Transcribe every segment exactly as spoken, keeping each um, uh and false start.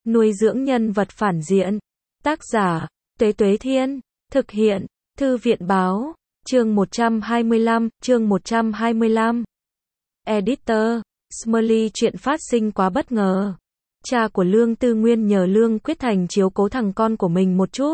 Nuôi dưỡng nhân vật phản diện. Tác giả, Tuế Tuế Thiên. Thực hiện, Thư viện Báo. Chương một trăm hai mươi lăm, chương một trăm hai mươi lăm. Editor, Smiley chuyện phát sinh quá bất ngờ. Cha của Lương Tư Nguyên nhờ Lương Quyết Thành chiếu cố thằng con của mình một chút.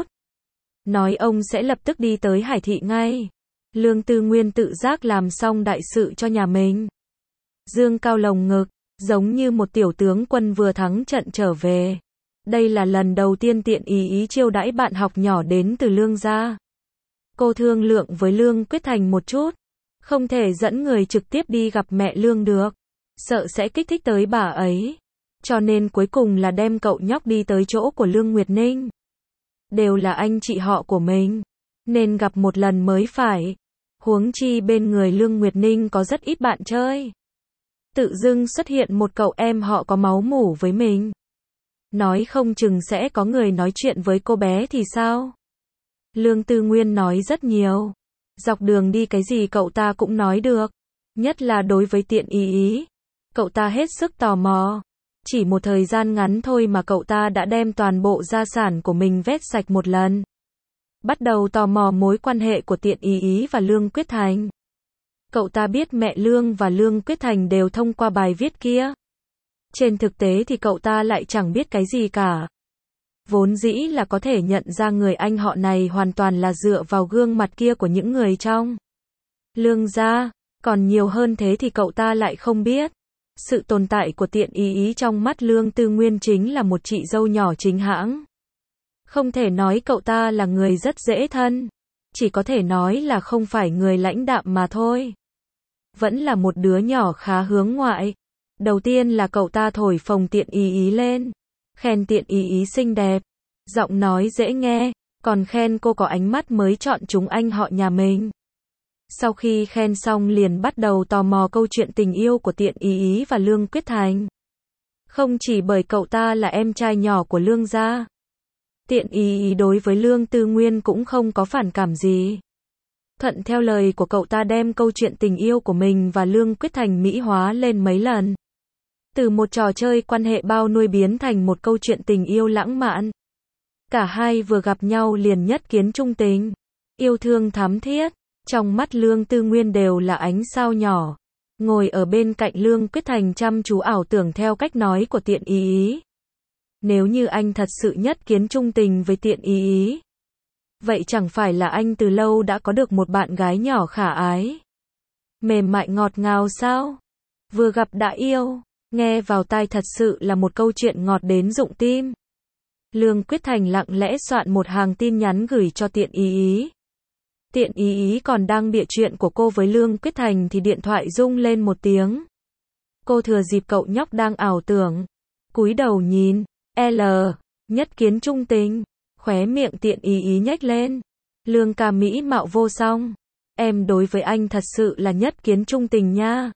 Nói ông sẽ lập tức đi tới Hải Thị ngay. Lương Tư Nguyên tự giác làm xong đại sự cho nhà mình. Dương cao lồng ngực, giống như một tiểu tướng quân vừa thắng trận trở về. Đây là lần đầu tiên Tiện Ý Ý chiêu đãi bạn học nhỏ đến từ Lương gia. Cô thương lượng với Lương Quyết Thành một chút. Không thể dẫn người trực tiếp đi gặp mẹ Lương được. Sợ sẽ kích thích tới bà ấy. Cho nên cuối cùng là đem cậu nhóc đi tới chỗ của Lương Nguyệt Ninh. Đều là anh chị họ của mình. Nên gặp một lần mới phải. Huống chi bên người Lương Nguyệt Ninh có rất ít bạn chơi. Tự dưng xuất hiện một cậu em họ có máu mủ với mình. Nói không chừng sẽ có người nói chuyện với cô bé thì sao? Lương Tư Nguyên nói rất nhiều. Dọc đường đi cái gì cậu ta cũng nói được. Nhất là đối với Tiện Ý Ý. Cậu ta hết sức tò mò. Chỉ một thời gian ngắn thôi mà cậu ta đã đem toàn bộ gia sản của mình vét sạch một lần. Bắt đầu tò mò mối quan hệ của Tiện Ý Ý và Lương Quyết Thành. Cậu ta biết mẹ Lương và Lương Quyết Thành đều thông qua bài viết kia. Trên thực tế thì cậu ta lại chẳng biết cái gì cả. Vốn dĩ là có thể nhận ra người anh họ này hoàn toàn là dựa vào gương mặt kia của những người trong Lương gia, còn nhiều hơn thế thì cậu ta lại không biết. Sự tồn tại của Tiện Ý Ý trong mắt Lương Tư Nguyên chính là một chị dâu nhỏ chính hãng. Không thể nói cậu ta là người rất dễ thân. Chỉ có thể nói là không phải người lãnh đạm mà thôi. Vẫn là một đứa nhỏ khá hướng ngoại. Đầu tiên là cậu ta thổi phồng Tiện Ý Ý lên. Khen Tiện Ý Ý xinh đẹp. Giọng nói dễ nghe. Còn khen cô có ánh mắt mới chọn chúng anh họ nhà mình. Sau khi khen xong liền bắt đầu tò mò câu chuyện tình yêu của Tiện Ý Ý và Lương Quyết Thành. Không chỉ bởi cậu ta là em trai nhỏ của Lương gia. Tiện Ý Ý đối với Lương Tư Nguyên cũng không có phản cảm gì. Thuận theo lời của cậu ta đem câu chuyện tình yêu của mình và Lương Quyết Thành mỹ hóa lên mấy lần. Từ một trò chơi quan hệ bao nuôi biến thành một câu chuyện tình yêu lãng mạn. Cả hai vừa gặp nhau liền nhất kiến trung tình. Yêu thương thắm thiết. Trong mắt Lương Tư Nguyên đều là ánh sao nhỏ. Ngồi ở bên cạnh Lương Quyết Thành chăm chú ảo tưởng theo cách nói của Tiện Ý Ý. Nếu như anh thật sự nhất kiến trung tình với Tiện Ý Ý. Vậy chẳng phải là anh từ lâu đã có được một bạn gái nhỏ khả ái. Mềm mại ngọt ngào sao? Vừa gặp đã yêu. Nghe vào tai thật sự là một câu chuyện ngọt đến rụng tim. Lương Quyết Thành lặng lẽ soạn một hàng tin nhắn gửi cho Tiện Ý Ý. Tiện Ý Ý còn đang bịa chuyện của cô với Lương Quyết Thành thì điện thoại rung lên một tiếng. Cô thừa dịp cậu nhóc đang ảo tưởng. Cúi đầu nhìn. L. Nhất kiến trung tình. Khóe miệng Tiện Ý Ý nhếch lên. Lương ca mỹ mạo vô song. Em đối với anh thật sự là nhất kiến trung tình nha.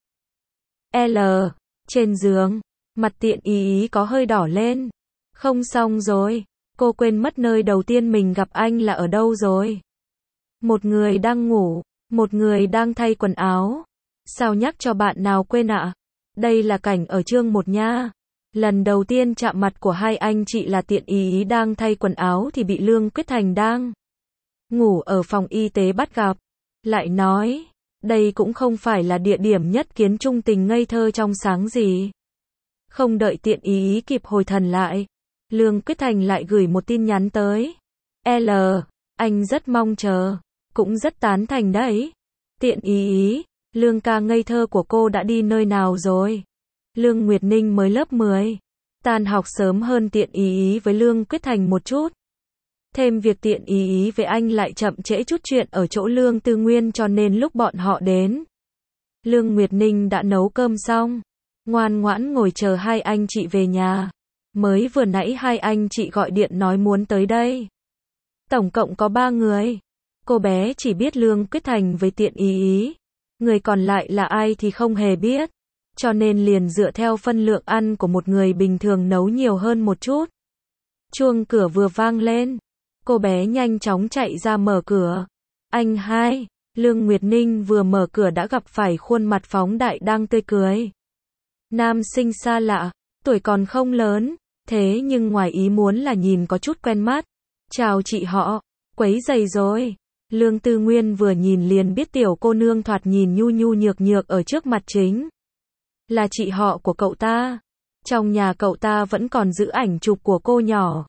L. Trên giường. Mặt Tiện Ý Ý có hơi đỏ lên. Không xong rồi. Cô quên mất nơi đầu tiên mình gặp anh là ở đâu rồi. Một người đang ngủ. Một người đang thay quần áo. Sao nhắc cho bạn nào quên ạ? Đây là cảnh ở chương một nha. Lần đầu tiên chạm mặt của hai anh chị là Tiện Ý Ý đang thay quần áo thì bị Lương Quyết Thành đang ngủ ở phòng y tế bắt gặp. Lại nói, đây cũng không phải là địa điểm nhất kiến trung tình ngây thơ trong sáng gì. Không đợi Tiện Ý Ý kịp hồi thần lại. Lương Quyết Thành lại gửi một tin nhắn tới. L. Anh rất mong chờ. Cũng rất tán thành đấy. Tiện Ý Ý, Lương ca ngây thơ của cô đã đi nơi nào rồi? Lương Nguyệt Ninh mới lớp mười. Tan học sớm hơn Tiện Ý Ý với Lương Quyết Thành một chút. Thêm việc Tiện Ý Ý với anh lại chậm trễ chút chuyện ở chỗ Lương Tư Nguyên cho nên lúc bọn họ đến. Lương Nguyệt Ninh đã nấu cơm xong. Ngoan ngoãn ngồi chờ hai anh chị về nhà. Mới vừa nãy hai anh chị gọi điện nói muốn tới đây. Tổng cộng có ba người. Cô bé chỉ biết Lương Quyết Thành với Tiện Ý Ý. Người còn lại là ai thì không hề biết. Cho nên liền dựa theo phân lượng ăn của một người bình thường nấu nhiều hơn một chút. Chuông cửa vừa vang lên. Cô bé nhanh chóng chạy ra mở cửa. Anh hai. Lương Nguyệt Ninh vừa mở cửa đã gặp phải khuôn mặt phóng đại đang tươi cười. Nam sinh xa lạ. Tuổi còn không lớn. Thế nhưng ngoài ý muốn là nhìn có chút quen mắt. Chào chị họ, quấy rầy rồi. Lương Tư Nguyên vừa nhìn liền biết tiểu cô nương thoạt nhìn nhu nhu nhược nhược ở trước mặt chính là chị họ của cậu ta. Trong nhà cậu ta vẫn còn giữ ảnh chụp của cô nhỏ.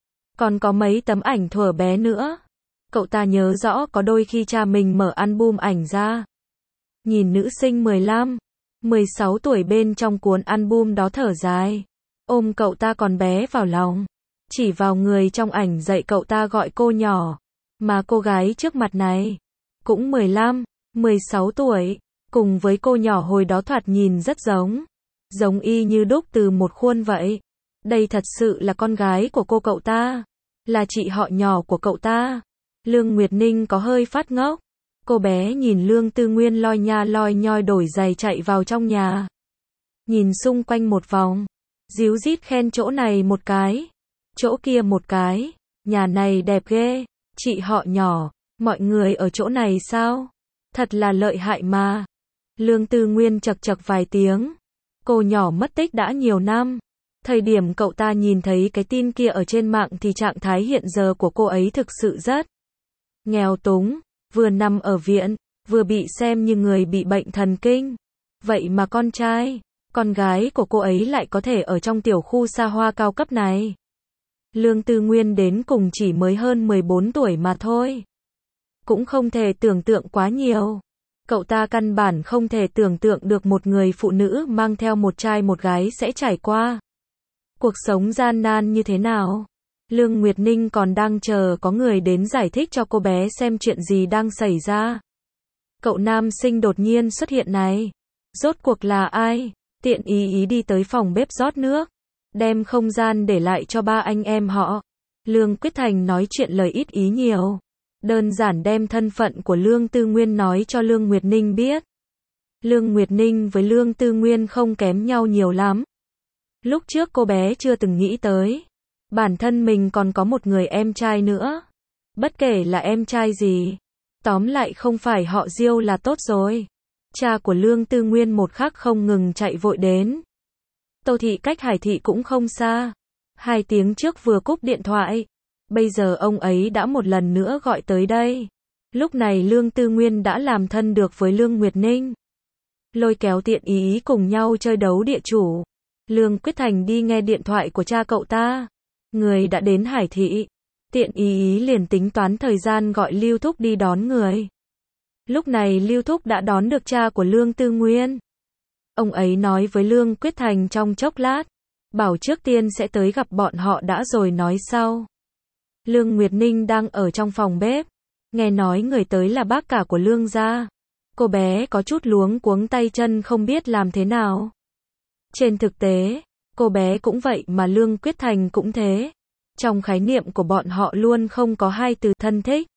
Còn có mấy tấm ảnh thuở bé nữa. Cậu ta nhớ rõ có đôi khi cha mình mở album ảnh ra. Nhìn nữ sinh mười lăm, mười sáu tuổi bên trong cuốn album đó thở dài. Ôm cậu ta còn bé vào lòng. Chỉ vào người trong ảnh dạy cậu ta gọi cô nhỏ. Mà cô gái trước mặt này cũng mười lăm, mười sáu tuổi. Cùng với cô nhỏ hồi đó thoạt nhìn rất giống. Giống y như đúc từ một khuôn vậy. Đây thật sự là con gái của cô cậu ta. Là chị họ nhỏ của cậu ta. Lương Nguyệt Ninh có hơi phát ngốc. Cô bé nhìn Lương Tư Nguyên loi nha loi nhoi đổi giày chạy vào trong nhà. Nhìn xung quanh một vòng. Díu dít khen chỗ này một cái. Chỗ kia một cái. Nhà này đẹp ghê. Chị họ nhỏ. Mọi người ở chỗ này sao? Thật là lợi hại mà. Lương Tư Nguyên chật chật vài tiếng. Cô nhỏ mất tích đã nhiều năm. Thời điểm cậu ta nhìn thấy cái tin kia ở trên mạng thì trạng thái hiện giờ của cô ấy thực sự rất nghèo túng. Vừa nằm ở viện, vừa bị xem như người bị bệnh thần kinh. Vậy mà con trai, con gái của cô ấy lại có thể ở trong tiểu khu xa hoa cao cấp này. Lương Tư Nguyên đến cùng chỉ mới hơn mười bốn tuổi mà thôi. Cũng không thể tưởng tượng quá nhiều. Cậu ta căn bản không thể tưởng tượng được một người phụ nữ mang theo một trai một gái sẽ trải qua cuộc sống gian nan như thế nào. Lương Nguyệt Ninh còn đang chờ có người đến giải thích cho cô bé xem chuyện gì đang xảy ra. Cậu nam sinh đột nhiên xuất hiện này. Rốt cuộc là ai? Tiện ý ý đi tới phòng bếp rót nước. Đem không gian để lại cho ba anh em họ. Lương Quyết Thành nói chuyện lời ít ý nhiều. Đơn giản đem thân phận của Lương Tư Nguyên nói cho Lương Nguyệt Ninh biết. Lương Nguyệt Ninh với Lương Tư Nguyên không kém nhau nhiều lắm. Lúc trước cô bé chưa từng nghĩ tới. Bản thân mình còn có một người em trai nữa. Bất kể là em trai gì. Tóm lại không phải họ Diêu là tốt rồi. Cha của Lương Tư Nguyên một khắc không ngừng chạy vội đến. Tô Thị cách Hải Thị cũng không xa. Hai tiếng trước vừa cúp điện thoại. Bây giờ ông ấy đã một lần nữa gọi tới đây. Lúc này Lương Tư Nguyên đã làm thân được với Lương Nguyệt Ninh. Lôi kéo Tiện Ý Ý cùng nhau chơi đấu địa chủ. Lương Quyết Thành đi nghe điện thoại của cha cậu ta. Người đã đến Hải Thị. Tiện Ý Ý liền tính toán thời gian gọi Lưu Thúc đi đón người. Lúc này Lưu Thúc đã đón được cha của Lương Tư Nguyên. Ông ấy nói với Lương Quyết Thành trong chốc lát. Bảo trước tiên sẽ tới gặp bọn họ đã rồi nói sau. Lương Nguyệt Ninh đang ở trong phòng bếp. Nghe nói người tới là bác cả của Lương gia. Cô bé có chút luống cuống tay chân không biết làm thế nào. Trên thực tế, cô bé cũng vậy mà Lương Quyết Thành cũng thế. Trong khái niệm của bọn họ luôn không có hai từ thân thích.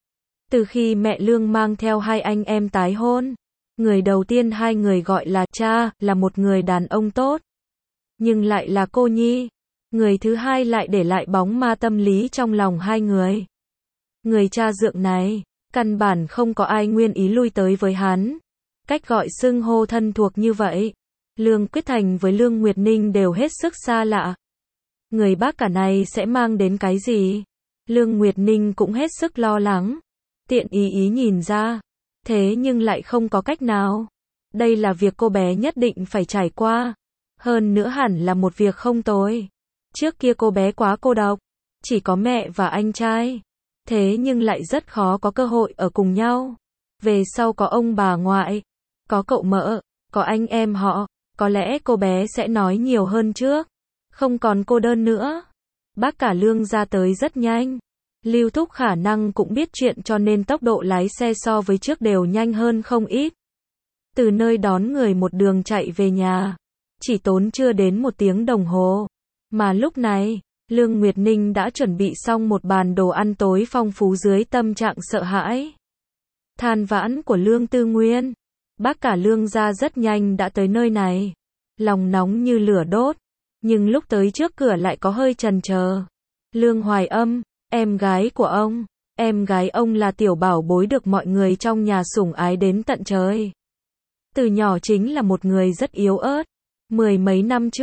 Từ khi mẹ Lương mang theo hai anh em tái hôn, người đầu tiên hai người gọi là cha, là một người đàn ông tốt. Nhưng lại là cô nhi. Người thứ hai lại để lại bóng ma tâm lý trong lòng hai người. Người cha dượng này, căn bản không có ai nguyên ý lui tới với hắn. Cách gọi xưng hô thân thuộc như vậy. Lương Quyết Thành với Lương Nguyệt Ninh đều hết sức xa lạ. Người bác cả này sẽ mang đến cái gì? Lương Nguyệt Ninh cũng hết sức lo lắng. Tiện Ý Ý nhìn ra. Thế nhưng lại không có cách nào. Đây là việc cô bé nhất định phải trải qua. Hơn nữa hẳn là một việc không tồi. Trước kia cô bé quá cô độc. Chỉ có mẹ và anh trai. Thế nhưng lại rất khó có cơ hội ở cùng nhau. Về sau có ông bà ngoại. Có cậu mợ. Có anh em họ. Có lẽ cô bé sẽ nói nhiều hơn trước. Không còn cô đơn nữa. Bác cả Lương ra tới rất nhanh. Lưu Thúc khả năng cũng biết chuyện cho nên tốc độ lái xe so với trước đều nhanh hơn không ít. Từ nơi đón người một đường chạy về nhà. Chỉ tốn chưa đến một tiếng đồng hồ. Mà lúc này, Lương Nguyệt Ninh đã chuẩn bị xong một bàn đồ ăn tối phong phú dưới tâm trạng sợ hãi. Than vãn của Lương Tư Nguyên. Bác cả Lương gia rất nhanh đã tới nơi này. Lòng nóng như lửa đốt. Nhưng lúc tới trước cửa lại có hơi chần chờ. Lương Hoài Âm, em gái của ông. Em gái ông là tiểu bảo bối được mọi người trong nhà sủng ái đến tận trời. Từ nhỏ chính là một người rất yếu ớt. Mười mấy năm trước,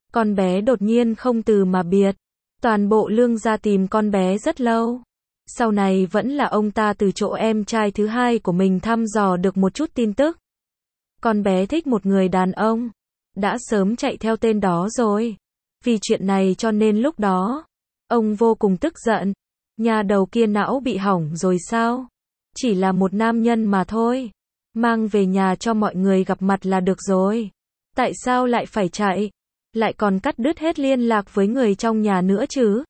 Con bé đột nhiên không từ mà biệt. Toàn bộ Lương gia tìm con bé rất lâu. Sau này vẫn là ông ta từ chỗ em trai thứ hai của mình thăm dò được một chút tin tức. Con bé thích một người đàn ông. Đã sớm chạy theo tên đó rồi. Vì chuyện này cho nên lúc đó, ông vô cùng tức giận. Nhà đầu kia não bị hỏng rồi sao? Chỉ là một nam nhân mà thôi. Mang về nhà cho mọi người gặp mặt là được rồi. Tại sao lại phải chạy? Lại còn cắt đứt hết liên lạc với người trong nhà nữa chứ?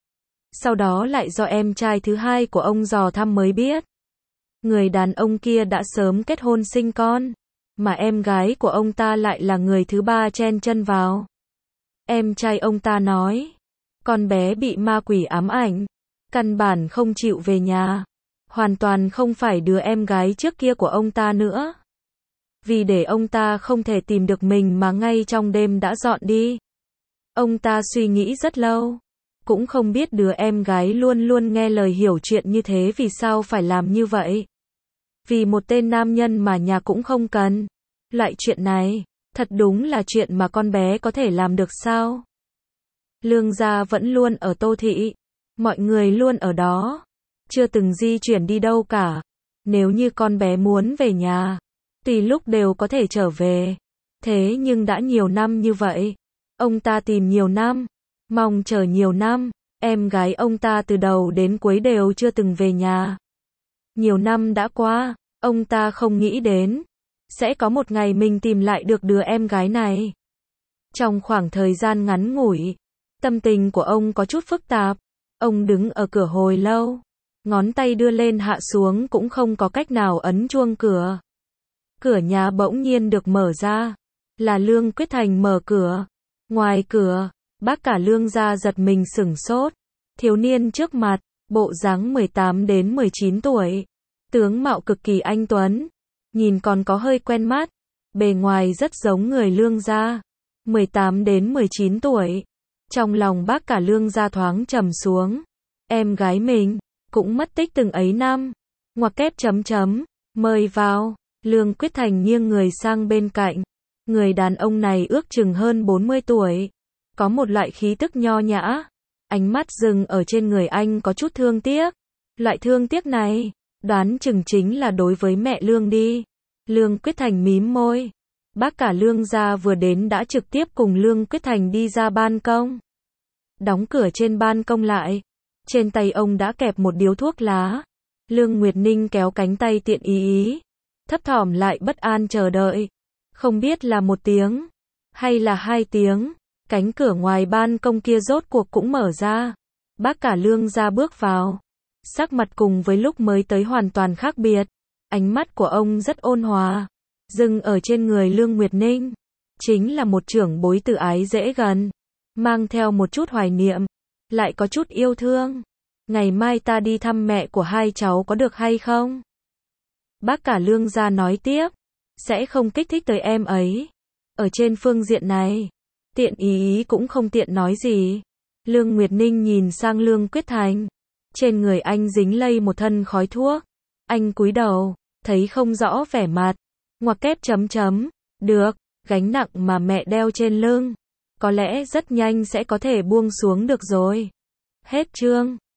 Sau đó lại do em trai thứ hai của ông dò thăm mới biết. Người đàn ông kia đã sớm kết hôn sinh con. Mà em gái của ông ta lại là người thứ ba chen chân vào. Em trai ông ta nói. Con bé bị ma quỷ ám ảnh. Căn bản không chịu về nhà. Hoàn toàn không phải đứa em gái trước kia của ông ta nữa. Vì để ông ta không thể tìm được mình mà ngay trong đêm đã dọn đi. Ông ta suy nghĩ rất lâu. Cũng không biết đứa em gái luôn luôn nghe lời hiểu chuyện như thế vì sao phải làm như vậy. Vì một tên nam nhân mà nhà cũng không cần. Loại chuyện này, thật đúng là chuyện mà con bé có thể làm được sao? Lương gia vẫn luôn ở Tô Thị. Mọi người luôn ở đó. Chưa từng di chuyển đi đâu cả. Nếu như con bé muốn về nhà, tùy lúc đều có thể trở về. Thế nhưng đã nhiều năm như vậy. Ông ta tìm nhiều năm. Mong chờ nhiều năm. Em gái ông ta từ đầu đến cuối đều chưa từng về nhà. Nhiều năm đã qua. Ông ta không nghĩ đến sẽ có một ngày mình tìm lại được đứa em gái này. Trong khoảng thời gian ngắn ngủi, tâm tình của ông có chút phức tạp. Ông đứng ở cửa hồi lâu. Ngón tay đưa lên hạ xuống cũng không có cách nào ấn chuông cửa. Cửa nhà bỗng nhiên được mở ra. Là Lương Quyết Thành mở cửa. Ngoài cửa, bác cả Lương gia giật mình sửng sốt. Thiếu niên trước mặt, bộ dáng mười tám đến mười chín tuổi. Tướng mạo cực kỳ anh tuấn. Nhìn còn có hơi quen mắt. Bề ngoài rất giống người Lương gia. mười tám đến mười chín tuổi. Trong lòng bác cả Lương gia thoáng trầm xuống. Em gái mình cũng mất tích từng ấy năm. Ngoặc kép chấm chấm. Mời vào. Lương Quyết Thành nghiêng người sang bên cạnh. Người đàn ông này ước chừng hơn bốn mươi tuổi. Có một loại khí tức nho nhã. Ánh mắt dừng ở trên người anh có chút thương tiếc. Loại thương tiếc này, đoán chừng chính là đối với mẹ Lương đi. Lương Quyết Thành mím môi. Bác cả Lương gia vừa đến đã trực tiếp cùng Lương Quyết Thành đi ra ban công. Đóng cửa trên ban công lại. Trên tay ông đã kẹp một điếu thuốc lá. Lương Nguyệt Ninh kéo cánh tay tiện ý ý. Thấp thỏm lại bất an chờ đợi. Không biết là một tiếng, hay là hai tiếng. Cánh cửa ngoài ban công kia rốt cuộc cũng mở ra. Bác cả Lương gia bước vào. Sắc mặt cùng với lúc mới tới hoàn toàn khác biệt. Ánh mắt của ông rất ôn hòa. Dừng ở trên người Lương Nguyệt Ninh. Chính là một trưởng bối từ ái dễ gần. Mang theo một chút hoài niệm. Lại có chút yêu thương. Ngày mai ta đi thăm mẹ của hai cháu có được hay không? Bác cả Lương gia nói tiếp. Sẽ không kích thích tới em ấy. Ở trên phương diện này, tiện ý ý cũng không tiện nói gì. Lương Nguyệt Ninh nhìn sang Lương Quyết Thành. Trên người anh dính lây một thân khói thuốc. Anh cúi đầu, thấy không rõ vẻ mặt. Ngoặc kép chấm chấm. Được, gánh nặng mà mẹ đeo trên lưng. Có lẽ rất nhanh sẽ có thể buông xuống được rồi. Hết chương.